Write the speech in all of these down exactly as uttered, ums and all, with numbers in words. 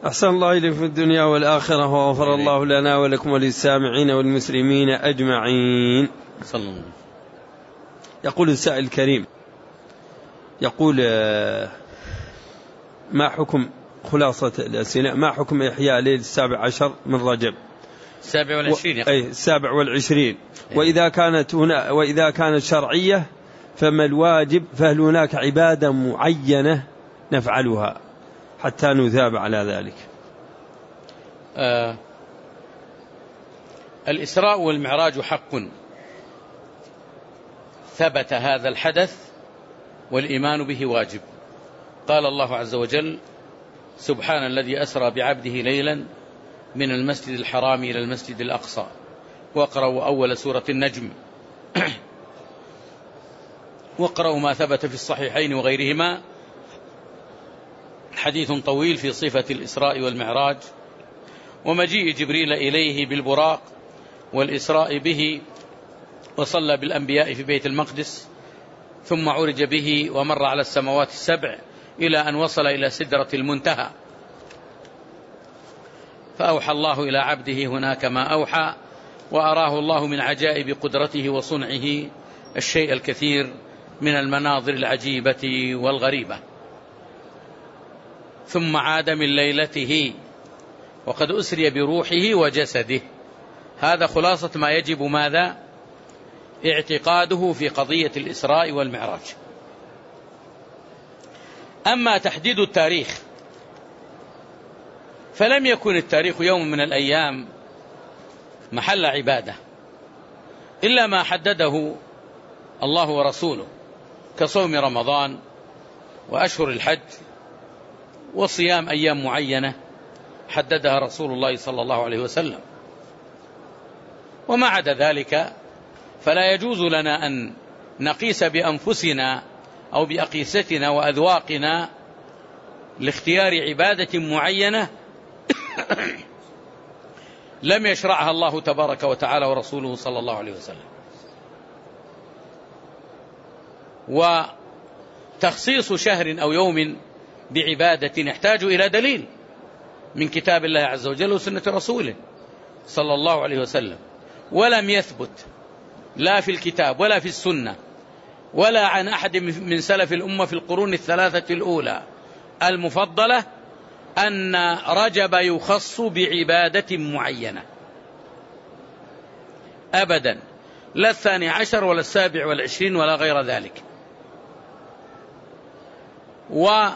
أحسن الله إليكم في الدنيا والآخرة، وغفر الله لنا ولكم وللسامعين والمسلمين أجمعين. صلى الله. يقول السائل الكريم، يقول ما حكم خلاصة الأسئلة ما حكم إحياء ليلة السابع عشر من رجب؟ السابع والعشرين. و... أي السابع والعشرين. وإذا كانت هنا وإذا كانت شرعية فما الواجب؟ فهل هناك عبادة معينة نفعلها حتى نثاب على ذلك؟ آه الإسراء والمعراج حق، ثبت هذا الحدث والإيمان به واجب. قال الله عز وجل: سبحان الذي أسرى بعبده ليلا من المسجد الحرام إلى المسجد الأقصى. واقرأوا أول سورة النجم واقرأوا ما ثبت في الصحيحين وغيرهما، حديث طويل في صفة الإسراء والمعراج ومجيء جبريل إليه بالبراق والإسراء به، وصلى بالأنبياء في بيت المقدس، ثم عرج به ومر على السماوات السبع إلى أن وصل إلى سدرة المنتهى، فأوحى الله إلى عبده هناك ما أوحى، وأراه الله من عجائب قدرته وصنعه الشيء الكثير من المناظر العجيبة والغريبة. ثم عاد من ليلته وقد أسري بروحه وجسده. هذا خلاصة ما يجب ماذا؟ اعتقاده في قضية الإسراء والمعراج. أما تحديد التاريخ فلم يكن التاريخ يوم من الأيام محل عبادة إلا ما حدده الله ورسوله، كصوم رمضان وأشهر الحج وصيام أيام معينة حددها رسول الله صلى الله عليه وسلم. وما عدا ذلك فلا يجوز لنا أن نقيس بأنفسنا أو بأقيستنا وأذواقنا لاختيار عبادة معينة لم يشرعها الله تبارك وتعالى ورسوله صلى الله عليه وسلم. وتخصيص شهر أو يوم بعبادة يحتاج إلى دليل من كتاب الله عز وجل وسنة رسوله صلى الله عليه وسلم، ولم يثبت لا في الكتاب ولا في السنة ولا عن أحد من سلف الأمة في القرون الثلاثة الأولى المفضلة أن رجب يخص بعبادة معينة أبدا، لا الثاني عشر ولا السابع والعشرين ولا غير ذلك. ولم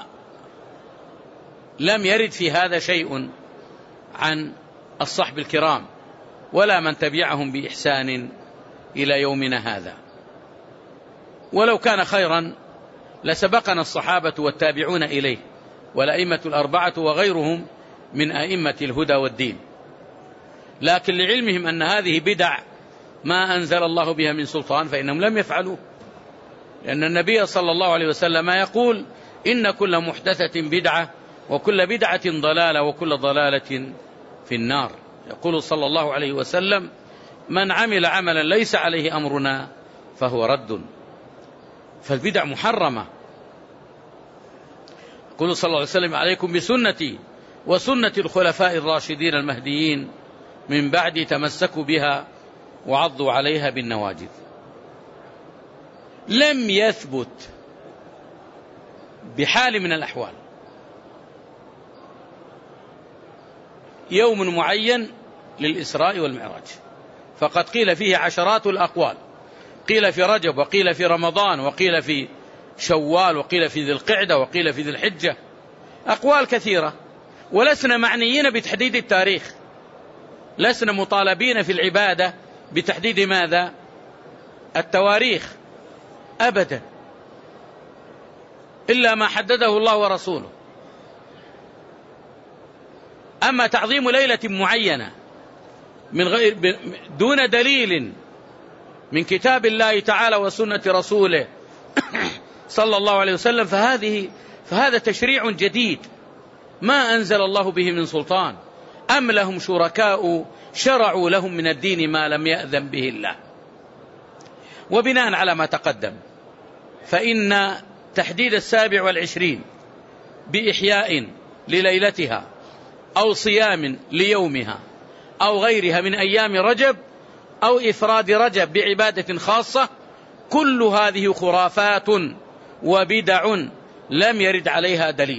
يرد في هذا شيء عن الصحب الكرام ولا من تبعهم بإحسان إلى يومنا هذا. ولو كان خيرا لسبقنا الصحابة والتابعون إليه والأئمة الأربعة وغيرهم من أئمة الهدى والدين، لكن لعلمهم أن هذه بدع ما أنزل الله بها من سلطان فإنهم لم يفعلوا، لأن النبي صلى الله عليه وسلم يقول: إن كل محدثة بدعة وكل بدعة ضلالة وكل ضلالة في النار. يقول صلى الله عليه وسلم: من عمل عملا ليس عليه أمرنا فهو رد. فالبدع محرمة. يقول صلى الله عليه وسلم: عليكم بسنتي وسنة الخلفاء الراشدين المهديين من بعد، تمسكوا بها وعضوا عليها بالنواجذ. لم يثبت بحال من الأحوال يوم معين للإسراء والمعراج، فقد قيل فيه عشرات الأقوال، قيل في رجب وقيل في رمضان وقيل في شوال وقيل في ذي القعدة وقيل في ذي الحجة، أقوال كثيرة. ولسنا معنيين بتحديد التاريخ، لسنا مطالبين في العبادة بتحديد ماذا؟ التواريخ أبدا، إلا ما حدده الله ورسوله. أما تعظيم ليلة معينة من غير دون دليل من كتاب الله تعالى وسنة رسوله صلى الله عليه وسلم فهذه فهذا تشريع جديد ما أنزل الله به من سلطان، أم لهم شركاء شرعوا لهم من الدين ما لم يأذن به الله. وبناء على ما تقدم فإن تحديد السابع والعشرين بإحياء لليلتها أو صيام ليومها أو غيرها من أيام رجب أو إفراد رجب بعبادة خاصة، كل هذه خرافات وبدع لم يرد عليها دليل.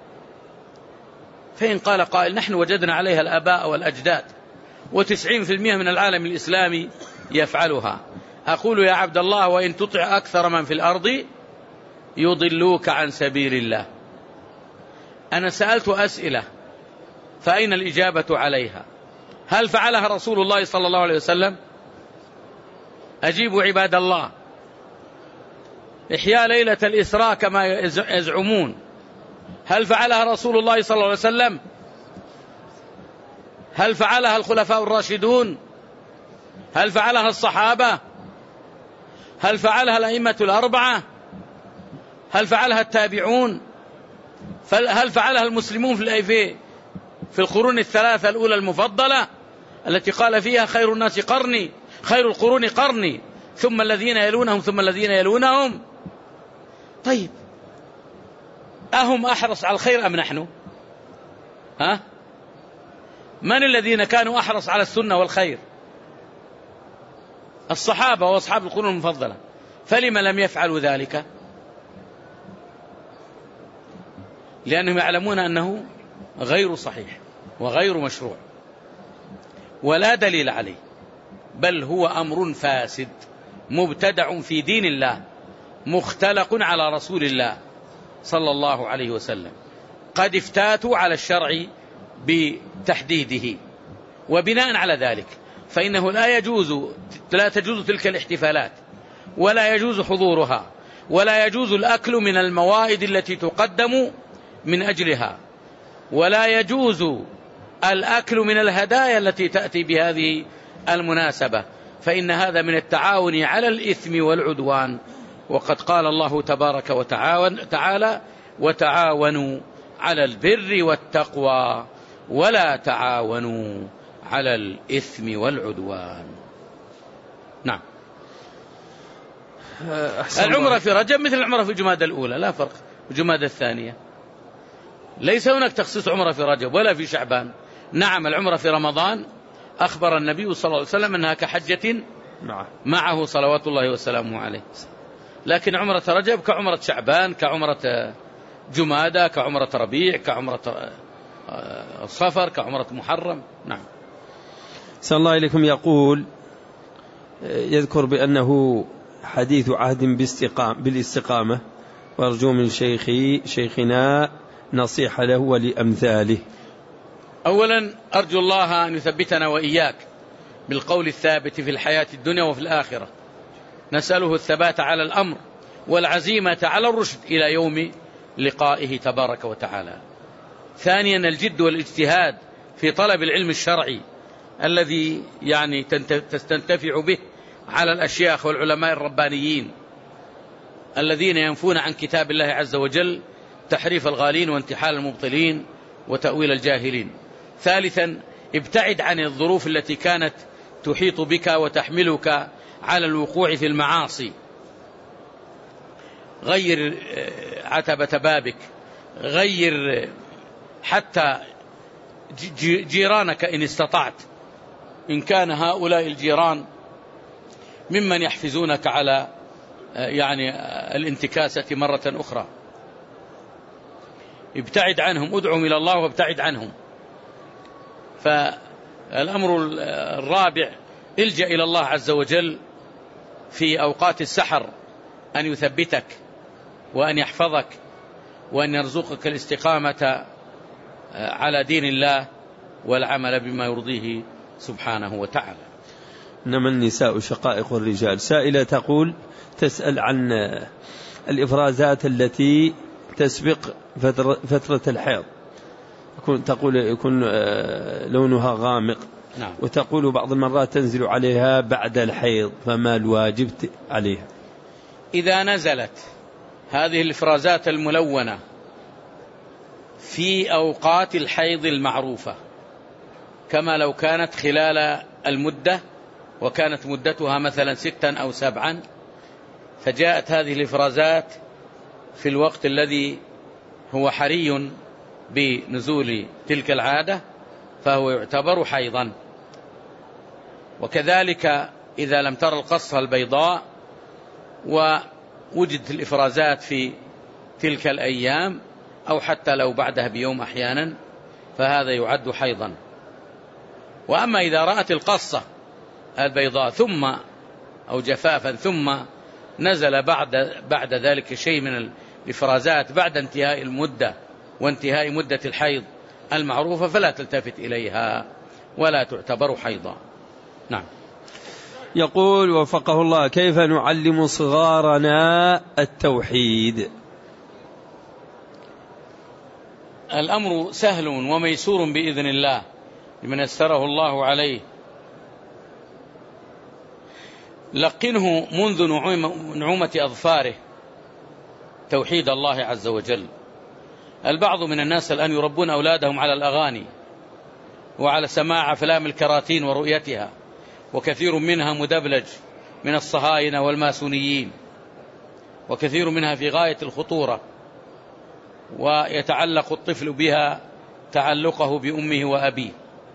فإن قال قائل نحن وجدنا عليها الآباء والأجداد وتسعين في المئة من العالم الإسلامي يفعلها، أقول يا عبد الله وإن تطع أكثر من في الأرض يضلوك عن سبيل الله. أنا سألت أسئلة فأين الإجابة عليها؟ هل فعلها رسول الله صلى الله عليه وسلم؟ أجيبوا عباد الله. إحياء ليلة الإسراء كما يزعمون، هل فعلها رسول الله صلى الله عليه وسلم؟ هل فعلها الخلفاء الراشدون؟ هل فعلها الصحابة؟ هل فعلها الأئمة الأربعة؟ هل فعلها التابعون؟ هل فعلها المسلمون في في القرون الثلاثة الأولى المفضلة التي قال فيها خير الناس قرني، خير القرون قرني، ثم الذين يلونهم ثم الذين يلونهم؟ طيب أهم أحرص على الخير أم نحن؟ ها؟ من الذين كانوا أحرص على السنة والخير؟ الصحابة وأصحاب القرون المفضلة. فلما لم يفعلوا ذلك؟ لأنهم يعلمون أنه غير صحيح وغير مشروع ولا دليل عليه، بل هو أمر فاسد مبتدع في دين الله مختلق على رسول الله صلى الله عليه وسلم، قد افتاتوا على الشرع بتحديده. وبناء على ذلك فإنه لا يجوز لا تجوز تلك الاحتفالات ولا يجوز حضورها ولا يجوز الأكل من الموائد التي تقدم من أجلها، ولا يجوز الأكل من الهدايا التي تأتي بهذه المناسبة، فإن هذا من التعاون على الإثم والعدوان. وقد قال الله تبارك وتعالى وتعاونوا على البر والتقوى ولا تعاونوا على الإثم والعدوان. نعم. العمرة في رجب مثل العمرة في جمادى الأولى، لا فرق. جمادى الثانية ليس هناك تخصيص عمرة في رجب ولا في شعبان. نعم العمرة في رمضان أخبر النبي صلى الله عليه وسلم أنها كحجة معه صلوات الله وسلامه عليه، لكن عمرة رجب كعمرة شعبان كعمرة جمادى كعمرة ربيع كعمرة صفر كعمرة محرم. نعم. صلى الله عليكم. يقول يذكر بأنه حديث عهد بالاستقامة، وأرجو من شيخي شيخنا نصيحة له ولأمثاله. أولا أرجو الله أن يثبتنا وإياك بالقول الثابت في الحياة الدنيا وفي الآخرة، نسأله الثبات على الأمر والعزيمة على الرشد إلى يوم لقائه تبارك وتعالى. ثانيا الجد والاجتهاد في طلب العلم الشرعي الذي يعني تستنتفع به على الأشياخ والعلماء الربانيين الذين ينفون عن كتاب الله عز وجل تحريف الغالين وانتحال المبطلين وتأويل الجاهلين. ثالثا ابتعد عن الظروف التي كانت تحيط بك وتحملك على الوقوع في المعاصي. غير عتبة بابك، غير حتى جيرانك إن استطعت، إن كان هؤلاء الجيران ممن يحفزونك على يعني الانتكاسة مرة أخرى. ابتعد عنهم، ادعهم إلى الله وابتعد عنهم. فالأمر الرابع الجأ إلى الله عز وجل في أوقات السحر أن يثبتك وأن يحفظك وأن يرزقك الاستقامة على دين الله والعمل بما يرضيه سبحانه وتعالى. إنما النساء شقائق الرجال. سائلة تقول تسأل عن الإفرازات التي تسبق فترة الحيض، تقول يكون لونها غامق. نعم. وتقول بعض المرات تنزل عليها بعد الحيض، فما الواجب عليها؟ إذا نزلت هذه الإفرازات الملونة في أوقات الحيض المعروفة كما لو كانت خلال المدة وكانت مدتها مثلا ستا أو سبعا، فجاءت هذه الإفرازات في الوقت الذي هو حري بنزول تلك العادة فهو يعتبر حيضا. وكذلك إذا لم ترى القصة البيضاء ووجدت الإفرازات في تلك الأيام أو حتى لو بعدها بيوم أحيانا فهذا يعد حيضا. وأما إذا رأت القصة البيضاء ثم أو جفافا ثم نزل بعد بعد ذلك شيء من الإفرازات بعد انتهاء المدة وانتهاء مدة الحيض المعروفة فلا تلتفت إليها ولا تعتبر حيضا. نعم. يقول وفقه الله: كيف نعلم صغارنا التوحيد؟ الأمر سهل وميسور بإذن الله لمن يسره الله عليه. لقنه منذ نعومة أظفاره توحيد الله عز وجل. البعض من الناس الآن يربون أولادهم على الأغاني وعلى سماع أفلام الكراتين ورؤيتها، وكثير منها مدبلج من الصهاينة والماسونيين، وكثير منها في غاية الخطورة، ويتعلق الطفل بها تعلقه بأمه وأبيه.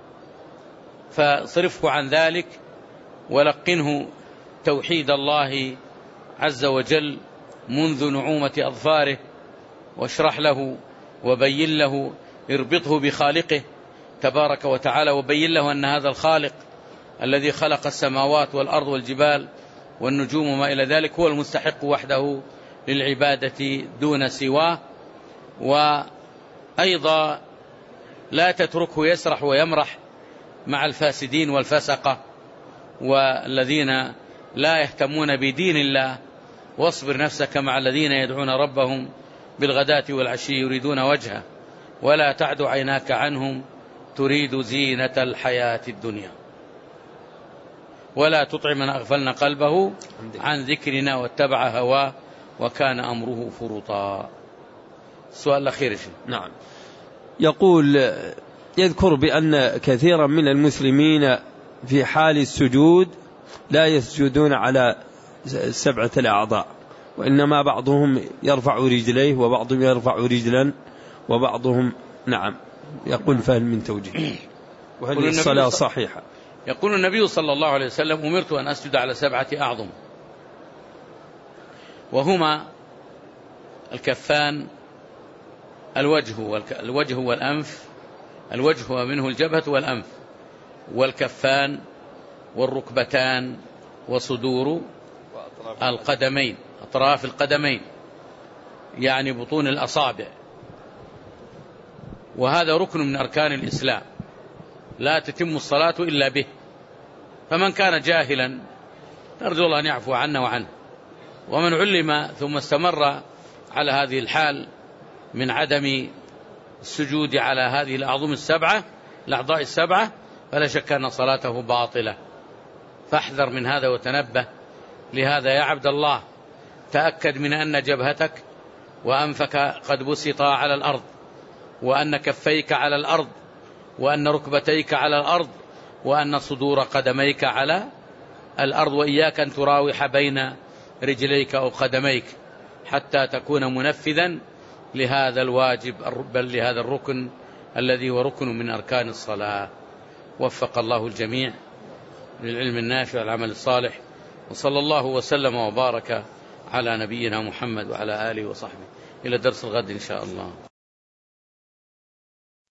فصرفه عن ذلك ولقنه توحيد الله عز وجل منذ نعومة أظفاره، واشرح له وبين له، اربطه بخالقه تبارك وتعالى، وبين له أن هذا الخالق الذي خلق السماوات والأرض والجبال والنجوم وما إلى ذلك هو المستحق وحده للعبادة دون سواه. وأيضا لا تتركه يسرح ويمرح مع الفاسدين والفسقة والذين لا يهتمون بدين الله، واصبر نفسك مع الذين يدعون ربهم بالغداة والعشي يريدون وجهه ولا تعد عيناك عنهم تريد زينة الحياة الدنيا ولا تطع من أغفلنا قلبه عن ذكرنا واتبع هواه وكان أمره فرطا. السؤال الأخير. نعم. يقول يذكر بأن كثيرا من المسلمين في حال السجود لا يسجدون على سبعة الأعضاء، وإنما بعضهم يرفع رجليه وبعضهم يرفع رجلا وبعضهم نعم. يقول فهل من توجيه؟ وهل الصلاة صحيحة؟ يقول النبي صلى الله عليه وسلم: أمرت أن أسجد على سبعة أعظم، وهما الكفان، الوجه الوجه والأنف، الوجه ومنه الجبهة والأنف، والكفان والركبتان وصدور القدمين، أطراف القدمين يعني بطون الأصابع. وهذا ركن من أركان الإسلام لا تتم الصلاة إلا به، فمن كان جاهلا نرجو الله أن يعفو عنا وعنه، ومن علم ثم استمر على هذه الحال من عدم السجود على هذه الأعظم السبعة الأعضاء السبعة فلا شك أن صلاته باطلة. فاحذر من هذا وتنبه لهذا يا عبد الله. تأكد من أن جبهتك وأنفك قد بسطا على الأرض، وأن كفيك على الأرض، وأن ركبتيك على الأرض، وأن صدور قدميك على الأرض، وإياك أن تراوح بين رجليك أو قدميك حتى تكون منفذا لهذا الواجب بل لهذا الركن الذي هو ركن من أركان الصلاة. وفق الله الجميع للعلم النافع والعمل الصالح، وصلى الله وسلم وبارك على نبينا محمد وعلى آله وصحبه. إلى درس الغد إن شاء الله.